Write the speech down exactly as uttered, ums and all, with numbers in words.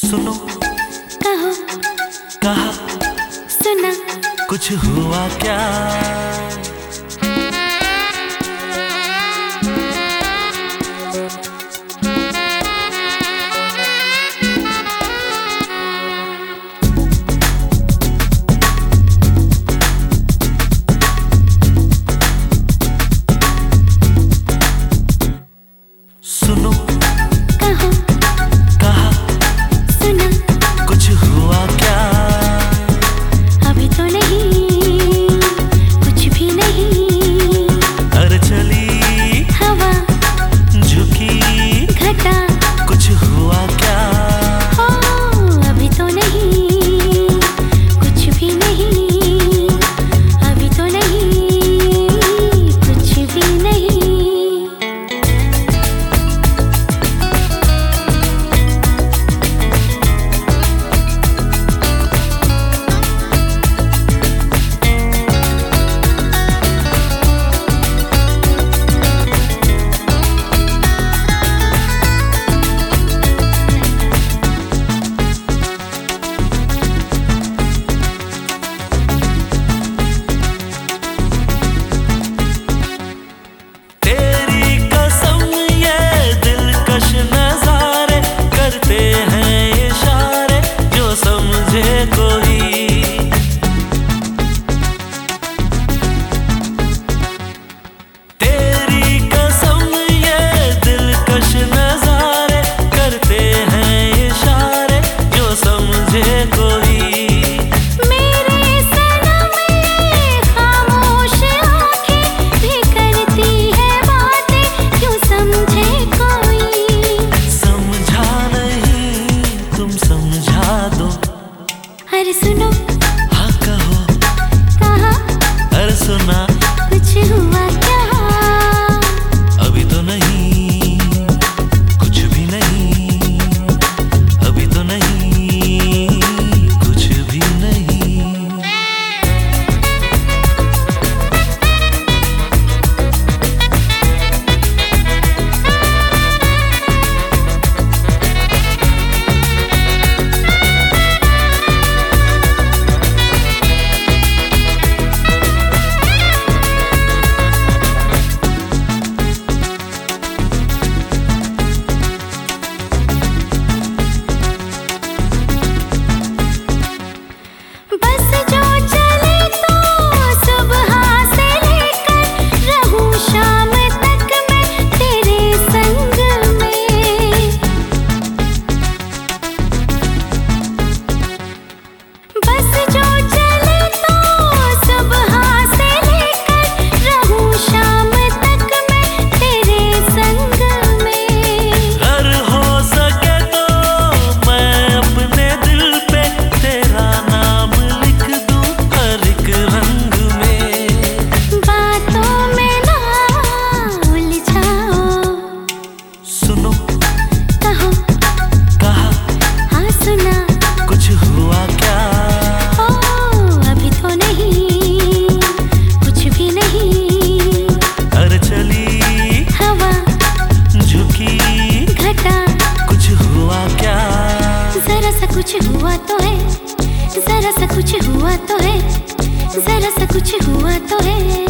सुनो कहो कहा सुना कुछ हुआ क्या। सुनो कहो कहा सुना कुछ हुआ क्या। अभी तो नहीं कुछ भी नहीं। अरे चली हवा झुकी घटा कुछ हुआ क्या। हो अभी तो नहीं कुछ भी नहीं। अभी तो नहीं कुछ भी नहीं। अरे सुनो हाँ कहो कहा अरे सुना कुछ हुआ क्या। अभी तो नहीं कुछ भी नहीं। अभी तो नहीं कुछ भी नहीं। बस जो चले तो सुबह से लेकर रहूं शाम तक मैं तेरे संग में। बस जो चले तो सुबह से लेकर रहूं शाम तक मैं तेरे संग में। अगर हो सके तो मैं अपने दिल पे तेरा नाम लिख दूं हर एक रंग में। बातों में ना उलझाओ। सुनो कहो कहा हाँ सुना कुछ हुआ क्या। ओ अभी तो नहीं कुछ भी नहीं। अरे चली हवा झुकी घटा कुछ हुआ क्या। जरा सा कुछ हुआ तो है। जरा सा कुछ हुआ तो है। जरा सा कुछ हुआ तो है।